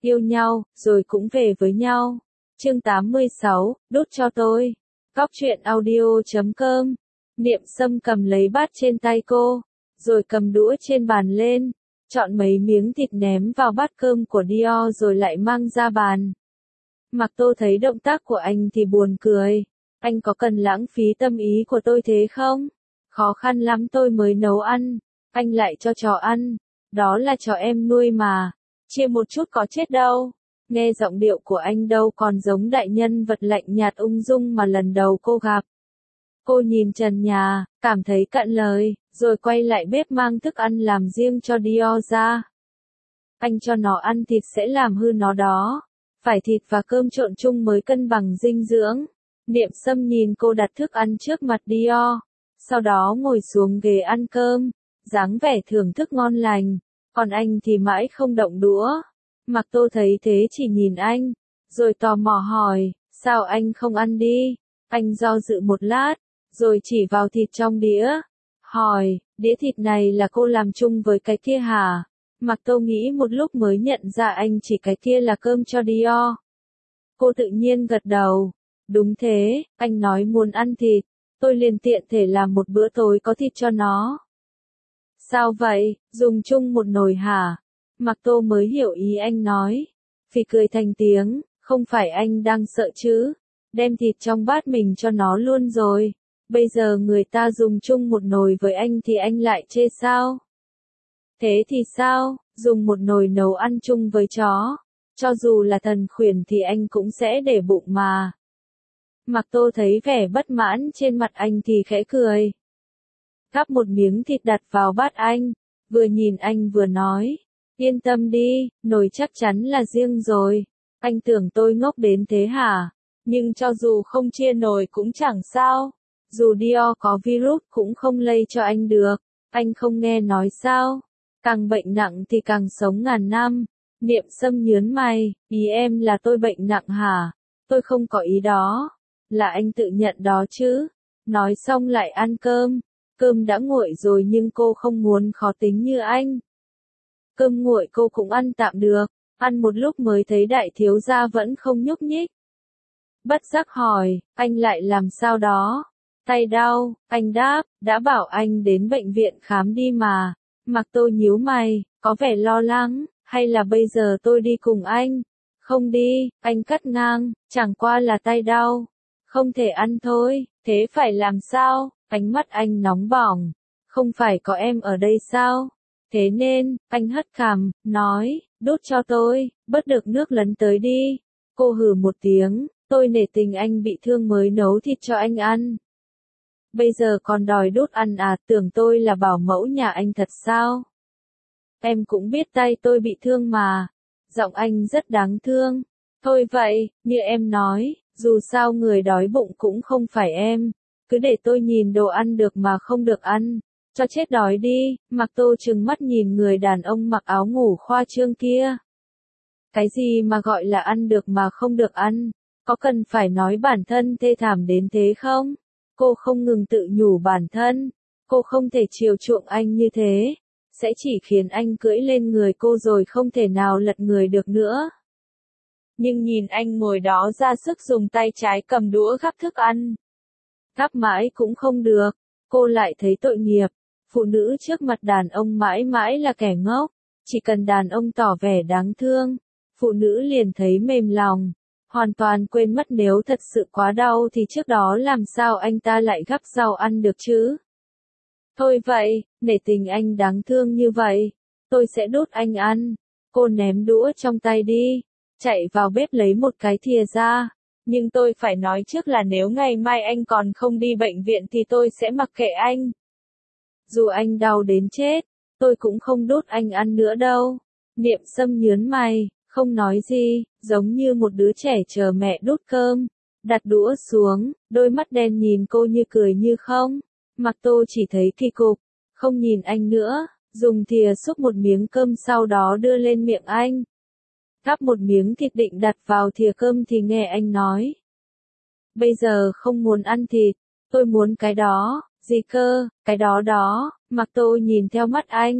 yêu nhau, rồi cũng về với nhau. Chương 86, đút cho tôi. Cóc truyện audio.com. Niệm Sâm cầm lấy bát trên tay cô, rồi cầm đũa trên bàn lên, chọn mấy miếng thịt ném vào bát cơm của Dior rồi lại mang ra bàn. Mặc Tô thấy động tác của anh thì buồn cười. Anh có cần lãng phí tâm ý của tôi thế không? Khó khăn lắm tôi mới nấu ăn, anh lại cho chó ăn. Đó là chó em nuôi mà, chia một chút có chết đâu. Nghe giọng điệu của anh đâu còn giống đại nhân vật lạnh nhạt ung dung mà lần đầu cô gặp. Cô nhìn trần nhà, cảm thấy cạn lời, rồi quay lại bếp mang thức ăn làm riêng cho Dior ra. Anh cho nó ăn thịt sẽ làm hư nó đó. Phải thịt và cơm trộn chung mới cân bằng dinh dưỡng. Niệm Sâm nhìn cô đặt thức ăn trước mặt Dior, sau đó ngồi xuống ghế ăn cơm, dáng vẻ thưởng thức ngon lành, còn anh thì mãi không động đũa. Mặc Tô thấy thế chỉ nhìn anh, rồi tò mò hỏi, sao anh không ăn đi? Anh do dự một lát, rồi chỉ vào thịt trong đĩa, hỏi, đĩa thịt này là cô làm chung với cái kia hả? Mặc Tô nghĩ một lúc mới nhận ra anh chỉ cái kia là cơm cho Dior. Cô tự nhiên gật đầu, đúng thế, anh nói muốn ăn thịt, tôi liền tiện thể làm một bữa tối có thịt cho nó. Sao vậy, dùng chung một nồi hả? Mặc Tô mới hiểu ý anh nói. Phì cười thành tiếng, không phải anh đang sợ chứ, đem thịt trong bát mình cho nó luôn rồi. Bây giờ người ta dùng chung một nồi với anh thì anh lại chê sao? Thế thì sao, dùng một nồi nấu ăn chung với chó, cho dù là thần khuyển thì anh cũng sẽ để bụng mà. Mặc Tô thấy vẻ bất mãn trên mặt anh thì khẽ cười. Gắp một miếng thịt đặt vào bát anh, vừa nhìn anh vừa nói, yên tâm đi, nồi chắc chắn là riêng rồi. Anh tưởng tôi ngốc đến thế hả? Nhưng cho dù không chia nồi cũng chẳng sao. Dù Dior có virus cũng không lây cho anh được. Anh không nghe nói sao? Càng bệnh nặng thì càng sống ngàn năm. Niệm Sâm nhớn mày, ý em là tôi bệnh nặng hả? Tôi không có ý đó. Là anh tự nhận đó chứ. Nói xong lại ăn cơm. Cơm đã nguội rồi nhưng cô không muốn khó tính như anh. Cơm nguội cô cũng ăn tạm được. Ăn một lúc mới thấy đại thiếu gia vẫn không nhúc nhích. Bất giác hỏi, anh lại làm sao đó? Tay đau, anh đáp, đã bảo anh đến bệnh viện khám đi mà. Mặc Tô nhíu mày, có vẻ lo lắng, hay là bây giờ tôi đi cùng anh? Không đi, anh cắt ngang, chẳng qua là tay đau. Không thể ăn thôi, thế phải làm sao? Ánh mắt anh nóng bỏng, không phải có em ở đây sao? Thế nên, anh hất cằm, nói, đút cho tôi, bớt được nước lấn tới đi. Cô hừ một tiếng, tôi nể tình anh bị thương mới nấu thịt cho anh ăn. Bây giờ còn đòi đút ăn à, tưởng tôi là bảo mẫu nhà anh thật sao? Em cũng biết tay tôi bị thương mà. Giọng anh rất đáng thương. Thôi vậy, như em nói, dù sao người đói bụng cũng không phải em. Cứ để tôi nhìn đồ ăn được mà không được ăn. Cho chết đói đi. Mặc Tô trừng mắt nhìn người đàn ông mặc áo ngủ khoa trương kia. Cái gì mà gọi là ăn được mà không được ăn? Có cần phải nói bản thân thê thảm đến thế không? Cô không ngừng tự nhủ bản thân. Cô không thể chiều chuộng anh như thế. Sẽ chỉ khiến anh cưỡi lên người cô rồi không thể nào lật người được nữa. Nhưng nhìn anh ngồi đó ra sức dùng tay trái cầm đũa gắp thức ăn. Gắp mãi cũng không được. Cô lại thấy tội nghiệp. Phụ nữ trước mặt đàn ông mãi mãi là kẻ ngốc. Chỉ cần đàn ông tỏ vẻ đáng thương, phụ nữ liền thấy mềm lòng. Hoàn toàn quên mất nếu thật sự quá đau thì trước đó làm sao anh ta lại gắp rau ăn được chứ? Thôi vậy, nể tình anh đáng thương như vậy, tôi sẽ đút anh ăn. Cô ném đũa trong tay đi, chạy vào bếp lấy một cái thìa ra. Nhưng tôi phải nói trước là nếu ngày mai anh còn không đi bệnh viện thì tôi sẽ mặc kệ anh. Dù anh đau đến chết, tôi cũng không đút anh ăn nữa đâu. Niệm Sâm nhớn mày, không nói gì, giống như một đứa trẻ chờ mẹ đút cơm. Đặt đũa xuống, đôi mắt đen nhìn cô như cười như không. Mặc Tô chỉ thấy kỳ cục, không nhìn anh nữa, dùng thìa xúc một miếng cơm sau đó đưa lên miệng anh. Gắp một miếng thịt định đặt vào thìa cơm thì nghe anh nói. Bây giờ không muốn ăn thịt, tôi muốn cái đó. Gì cơ, cái đó đó. Mặc Tô nhìn theo mắt anh,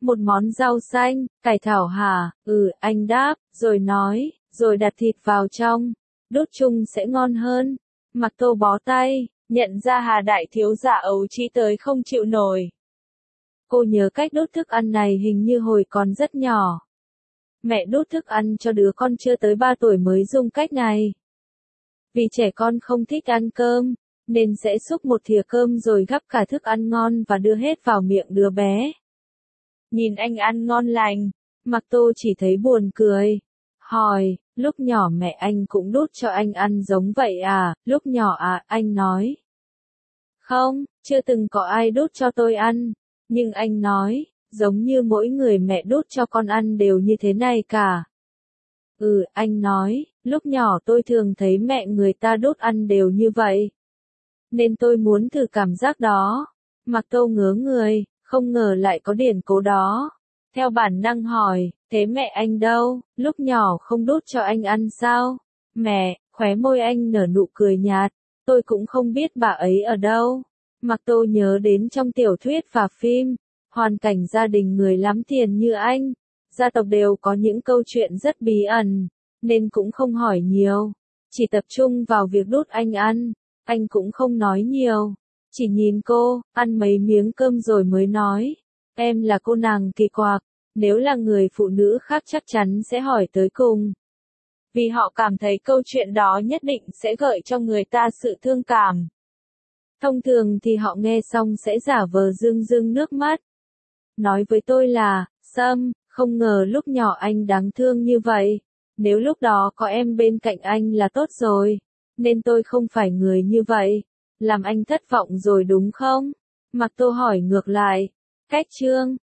Một món rau xanh, cải thảo hả? Anh đáp, rồi nói, rồi đặt thịt vào trong, đút chung sẽ ngon hơn. Mạc Tô bó tay, nhận ra Hà Đại thiếu gia ấu trĩ tới không chịu nổi. Cô nhớ cách đút thức ăn này hình như hồi còn rất nhỏ. Mẹ đút thức ăn cho đứa con chưa tới 3 tuổi mới dùng cách này. Vì trẻ con không thích ăn cơm, nên sẽ xúc một thìa cơm rồi gắp cả thức ăn ngon và đưa hết vào miệng đứa bé. Nhìn anh ăn ngon lành, Mạc Tô chỉ thấy buồn cười. Hỏi, lúc nhỏ mẹ anh cũng đút cho anh ăn giống vậy à? Lúc nhỏ à? Anh nói. Không, chưa từng có ai đút cho tôi ăn. Nhưng anh nói, giống như mỗi người mẹ đút cho con ăn đều như thế này cả. Anh nói, lúc nhỏ tôi thường thấy mẹ người ta đút ăn đều như vậy. Nên tôi muốn thử cảm giác đó. Mạc Tô ngớ người, không ngờ lại có điển cố đó. Theo bản năng hỏi, thế mẹ anh đâu, lúc nhỏ không đút cho anh ăn sao? Mẹ, khóe môi anh nở nụ cười nhạt, tôi cũng không biết bà ấy ở đâu. Mạc Tô nhớ đến trong tiểu thuyết và phim, hoàn cảnh gia đình người lắm tiền như anh, gia tộc đều có những câu chuyện rất bí ẩn, nên cũng không hỏi nhiều, chỉ tập trung vào việc đút anh ăn, anh cũng không nói nhiều, chỉ nhìn cô, ăn mấy miếng cơm rồi mới nói, em là cô nàng kỳ quặc, nếu là người phụ nữ khác chắc chắn sẽ hỏi tới cùng. Vì họ cảm thấy câu chuyện đó nhất định sẽ gợi cho người ta sự thương cảm. Thông thường thì họ nghe xong sẽ giả vờ rưng rưng nước mắt. Nói với tôi là, Sâm, không ngờ lúc nhỏ anh đáng thương như vậy. Nếu lúc đó có em bên cạnh anh là tốt rồi. Nên tôi không phải người như vậy. Làm anh thất vọng rồi đúng không? Mạc Tô hỏi ngược lại. Cách chương